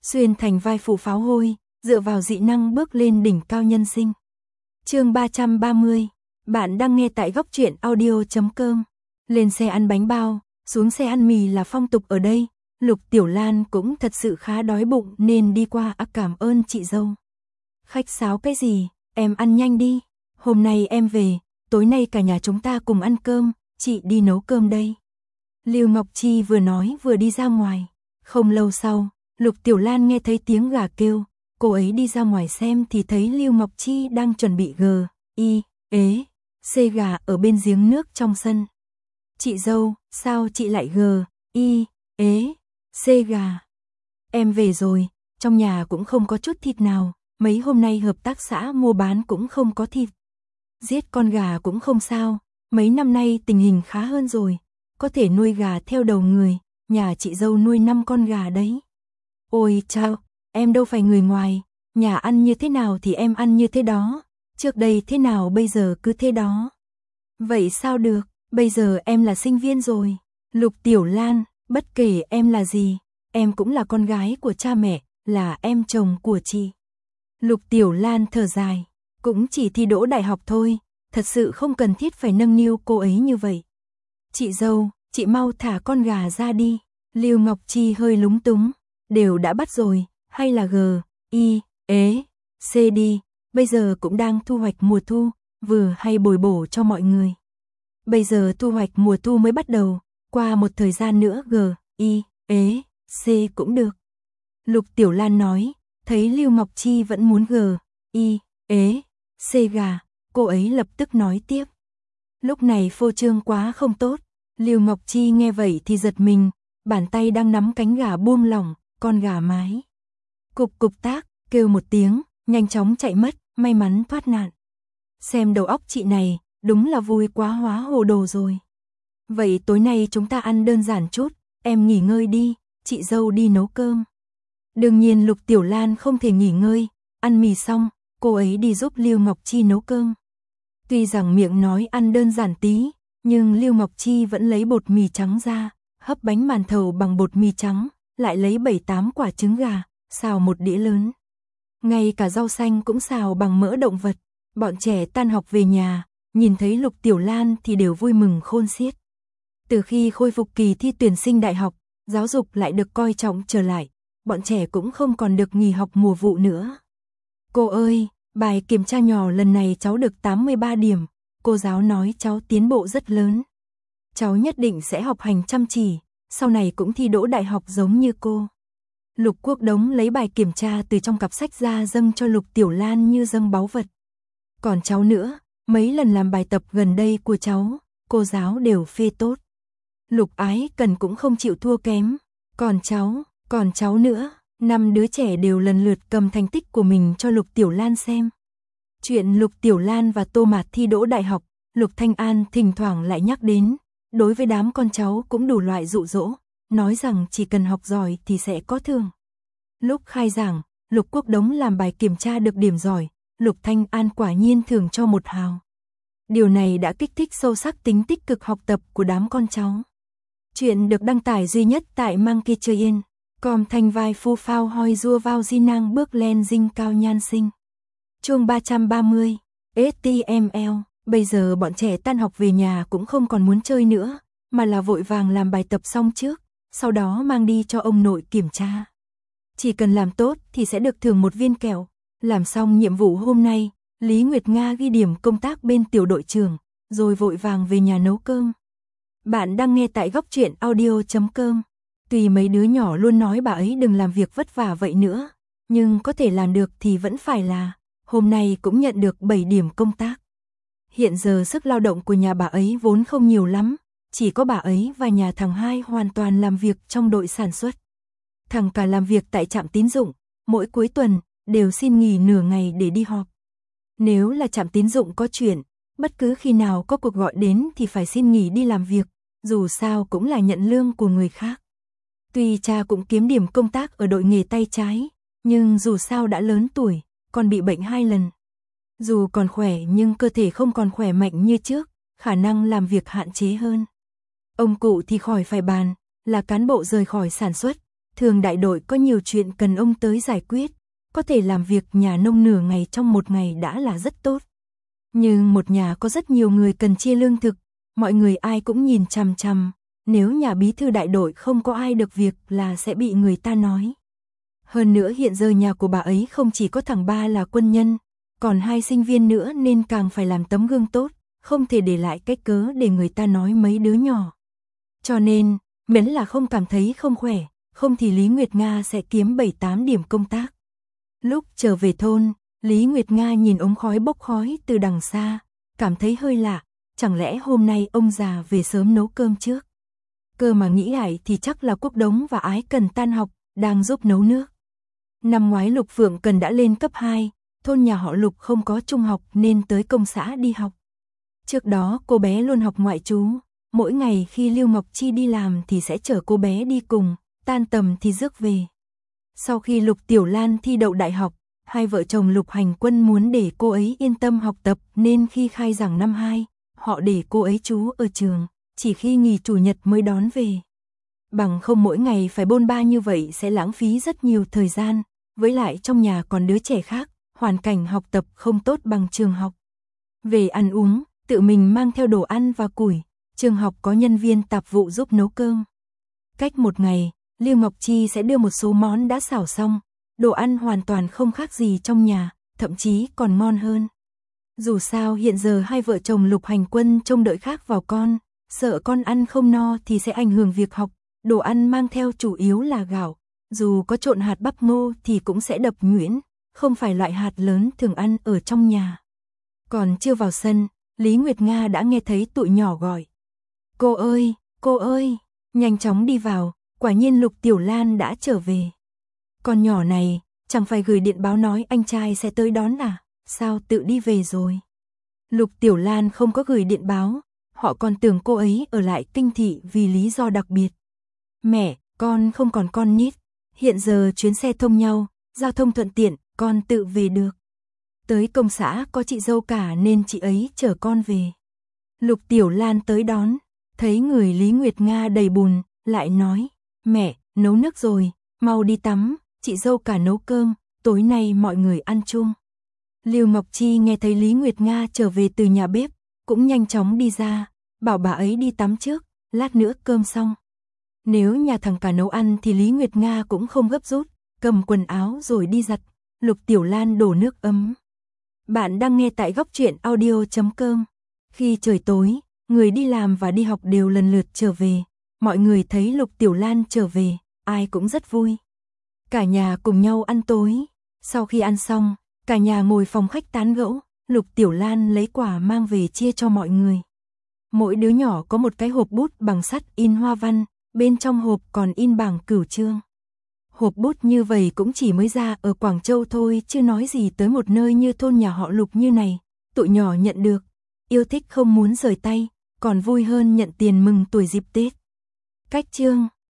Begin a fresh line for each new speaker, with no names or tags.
xuyên thành vai phụ pháo hôi, dựa vào dị năng bước lên đỉnh cao nhân sinh. Chương 330, bạn đang nghe tại góc truyện audio.com. Lên xe ăn bánh bao, xuống xe ăn mì là phong tục ở đây. Lục Tiểu Lan cũng thật sự khá đói bụng nên đi qua cảm ơn chị dâu. Khách sáo cái gì, em ăn nhanh đi. Hôm nay em về, tối nay cả nhà chúng ta cùng ăn cơm, chị đi nấu cơm đây. Lưu Ngọc Chi vừa nói vừa đi ra ngoài. Không lâu sau, Lục Tiểu Lan nghe thấy tiếng gà kêu. Cô ấy đi ra ngoài xem thì thấy Lưu Ngọc Chi đang chuẩn bị xê gà ở bên giếng nước trong sân. Chị dâu, sao chị lại xê gà? Em về rồi, trong nhà cũng không có chút thịt nào, mấy hôm nay hợp tác xã mua bán cũng không có thịt. Giết con gà cũng không sao, mấy năm nay tình hình khá hơn rồi, có thể nuôi gà theo đầu người, nhà chị dâu nuôi 5 con gà đấy. Ôi chao, em đâu phải người ngoài, nhà ăn như thế nào thì em ăn như thế đó, trước đây thế nào bây giờ cứ thế đó. Vậy sao được, bây giờ em là sinh viên rồi. Lục Tiểu Lan, bất kể em là gì, em cũng là con gái của cha mẹ, là em chồng của chị. Lục Tiểu Lan thở dài, cũng chỉ thi đỗ đại học thôi, thật sự không cần thiết phải nâng niu cô ấy như vậy. Chị dâu, chị mau thả con gà ra đi. Lưu Ngọc Chi hơi lúng túng, đều đã bắt rồi, hay là xê đi, bây giờ cũng đang thu hoạch mùa thu, vừa hay bồi bổ cho mọi người. Bây giờ thu hoạch mùa thu mới bắt đầu, qua một thời gian nữa xê cũng được. Lục Tiểu Lan nói, thấy Lưu Ngọc Chi vẫn muốn xê gà, cô ấy lập tức nói tiếp. Lúc này phô trương quá không tốt, Lưu Ngọc Chi nghe vậy thì giật mình, bàn tay đang nắm cánh gà buông lỏng, con gà mái. Cục cục tác, kêu một tiếng, nhanh chóng chạy mất, may mắn thoát nạn. Xem đầu óc chị này, đúng là vui quá hóa hồ đồ rồi. Vậy tối nay chúng ta ăn đơn giản chút, em nghỉ ngơi đi, chị dâu đi nấu cơm. Đương nhiên Lục Tiểu Lan không thể nghỉ ngơi, ăn mì xong, cô ấy đi giúp Lưu Ngọc Chi nấu cơm. Tuy rằng miệng nói ăn đơn giản tí, nhưng Lưu Ngọc Chi vẫn lấy bột mì trắng ra, hấp bánh màn thầu bằng bột mì trắng, lại lấy 7-8 quả trứng gà, xào một đĩa lớn. Ngay cả rau xanh cũng xào bằng mỡ động vật. Bọn trẻ tan học về nhà, nhìn thấy Lục Tiểu Lan thì đều vui mừng khôn xiết. Từ khi khôi phục kỳ thi tuyển sinh đại học, giáo dục lại được coi trọng trở lại, bọn trẻ cũng không còn được nghỉ học mùa vụ nữa. Cô ơi, bài kiểm tra nhỏ lần này cháu được 83 điểm, cô giáo nói cháu tiến bộ rất lớn. Cháu nhất định sẽ học hành chăm chỉ, sau này cũng thi đỗ đại học giống như cô. Lục Quốc Đống lấy bài kiểm tra từ trong cặp sách ra dâng cho Lục Tiểu Lan như dâng báu vật. Còn cháu nữa, mấy lần làm bài tập gần đây của cháu, cô giáo đều phê tốt. Lục Ái Cần cũng không chịu thua kém. Còn cháu nữa, 5 đứa trẻ đều lần lượt cầm thành tích của mình cho Lục Tiểu Lan xem. Chuyện Lục Tiểu Lan và Tô Mạt thi đỗ đại học, Lục Thanh An thỉnh thoảng lại nhắc đến. Đối với đám con cháu cũng đủ loại dụ dỗ, nói rằng chỉ cần học giỏi thì sẽ có thưởng. Lúc khai giảng, Lục Quốc Đống làm bài kiểm tra được điểm giỏi, Lục Thanh An quả nhiên thưởng cho 1 hào. Điều này đã kích thích sâu sắc tính tích cực học tập của đám con cháu. Chuyện được đăng tải duy nhất tại Monkey Train, com thành vai phu phao hoi rua vào di năng bước lên dinh cao nhan sinh. Chương 330, HTML, bây giờ bọn trẻ tan học về nhà cũng không còn muốn chơi nữa, mà là vội vàng làm bài tập xong trước, sau đó mang đi cho ông nội kiểm tra. Chỉ cần làm tốt thì sẽ được thưởng 1 viên kẹo. Làm xong nhiệm vụ hôm nay, Lý Nguyệt Nga ghi điểm công tác bên tiểu đội trưởng, rồi vội vàng về nhà nấu cơm. Bạn đang nghe tại góc truyện audio.com. Tuy mấy đứa nhỏ luôn nói bà ấy đừng làm việc vất vả vậy nữa, nhưng có thể làm được thì vẫn phải là. Hôm nay cũng nhận được 7 điểm công tác. Hiện giờ sức lao động của nhà bà ấy vốn không nhiều lắm, chỉ có bà ấy và nhà thằng Hai hoàn toàn làm việc trong đội sản xuất. Thằng cả làm việc tại trạm tín dụng, mỗi cuối tuần đều xin nghỉ nửa ngày để đi họp. Nếu là trạm tín dụng có chuyện, bất cứ khi nào có cuộc gọi đến thì phải xin nghỉ đi làm việc, dù sao cũng là nhận lương của người khác. Tuy cha cũng kiếm điểm công tác ở đội nghề tay trái, nhưng dù sao đã lớn tuổi, còn bị bệnh 2 lần. Dù còn khỏe nhưng cơ thể không còn khỏe mạnh như trước, khả năng làm việc hạn chế hơn. Ông cụ thì khỏi phải bàn, là cán bộ rời khỏi sản xuất, thường đại đội có nhiều chuyện cần ông tới giải quyết, có thể làm việc nhà nông nửa ngày trong một ngày đã là rất tốt. Nhưng một nhà có rất nhiều người cần chia lương thực, mọi người ai cũng nhìn chằm chằm, nếu nhà bí thư đại đội không có ai được việc là sẽ bị người ta nói. Hơn nữa hiện giờ nhà của bà ấy không chỉ có thằng ba là quân nhân, còn 2 sinh viên nữa nên càng phải làm tấm gương tốt, không thể để lại cái cớ để người ta nói mấy đứa nhỏ. Cho nên, miễn là không cảm thấy không khỏe, không thì Lý Nguyệt Nga sẽ kiếm 7-8 điểm công tác. Lúc trở về thôn, Lý Nguyệt Nga nhìn ống khói bốc khói từ đằng xa, cảm thấy hơi lạ, chẳng lẽ hôm nay ông già về sớm nấu cơm trước. Cơ mà nghĩ lại thì chắc là Quốc Đống và Ái Cần tan học, đang giúp nấu nước. Năm ngoái Lục Phượng Cần đã lên cấp 2, thôn nhà họ Lục không có trung học nên tới công xã đi học. Trước đó cô bé luôn học ngoại trú, mỗi ngày khi Lưu Ngọc Chi đi làm thì sẽ chở cô bé đi cùng, tan tầm thì rước về. Sau khi Lục Tiểu Lan thi đậu đại học, hai vợ chồng Lục Hành Quân muốn để cô ấy yên tâm học tập nên khi khai giảng năm 2, họ để cô ấy trú ở trường, chỉ khi nghỉ chủ nhật mới đón về. Bằng không mỗi ngày phải bôn ba như vậy sẽ lãng phí rất nhiều thời gian, với lại trong nhà còn đứa trẻ khác, hoàn cảnh học tập không tốt bằng trường học. Về ăn uống, tự mình mang theo đồ ăn và củi, trường học có nhân viên tạp vụ giúp nấu cơm. Cách một ngày, Lưu Ngọc Chi sẽ đưa một số món đã xào xong, đồ ăn hoàn toàn không khác gì trong nhà, thậm chí còn ngon hơn. Dù sao hiện giờ hai vợ chồng Lục Hành Quân trông đợi khác vào con, sợ con ăn không no thì sẽ ảnh hưởng việc học, đồ ăn mang theo chủ yếu là gạo, dù có trộn hạt bắp ngô thì cũng sẽ đập nhuyễn, không phải loại hạt lớn thường ăn ở trong nhà. Còn chưa vào sân, Lý Nguyệt Nga đã nghe thấy tụi nhỏ gọi. Cô ơi, nhanh chóng đi vào, quả nhiên Lục Tiểu Lan đã trở về. Con nhỏ này, chẳng phải gửi điện báo nói anh trai sẽ tới đón à, sao tự đi về rồi. Lục Tiểu Lan không có gửi điện báo, họ còn tưởng cô ấy ở lại Kinh Thị vì lý do đặc biệt. Mẹ, con không còn con nít, hiện giờ chuyến xe thông nhau, giao thông thuận tiện, con tự về được. Tới công xã có chị dâu cả nên chị ấy chở con về. Lục Tiểu Lan tới đón, thấy người Lý Nguyệt Nga đầy bùn, lại nói, mẹ, nấu nước rồi, mau đi tắm, chị dâu cả nấu cơm, tối nay mọi người ăn chung. Lưu Ngọc Chi nghe thấy Lý Nguyệt Nga trở về từ nhà bếp, cũng nhanh chóng đi ra, bảo bà ấy đi tắm trước, lát nữa cơm xong. Nếu nhà thằng cả nấu ăn thì Lý Nguyệt Nga cũng không gấp rút, cầm quần áo rồi đi giặt, Lục Tiểu Lan đổ nước ấm. Bạn đang nghe tại góc truyện audio.com. Khi trời tối, người đi làm và đi học đều lần lượt trở về, mọi người thấy Lục Tiểu Lan trở về, ai cũng rất vui. Cả nhà cùng nhau ăn tối, sau khi ăn xong, cả nhà ngồi phòng khách tán gẫu, Lục Tiểu Lan lấy quà mang về chia cho mọi người. Mỗi đứa nhỏ có một cái hộp bút bằng sắt in hoa văn, bên trong hộp còn in bảng cửu chương. Hộp bút như vậy cũng chỉ mới ra ở Quảng Châu thôi chứ nói gì tới một nơi như thôn nhà họ Lục như này, tụi nhỏ nhận được, yêu thích không muốn rời tay, còn vui hơn nhận tiền mừng tuổi dịp Tết. Cách chương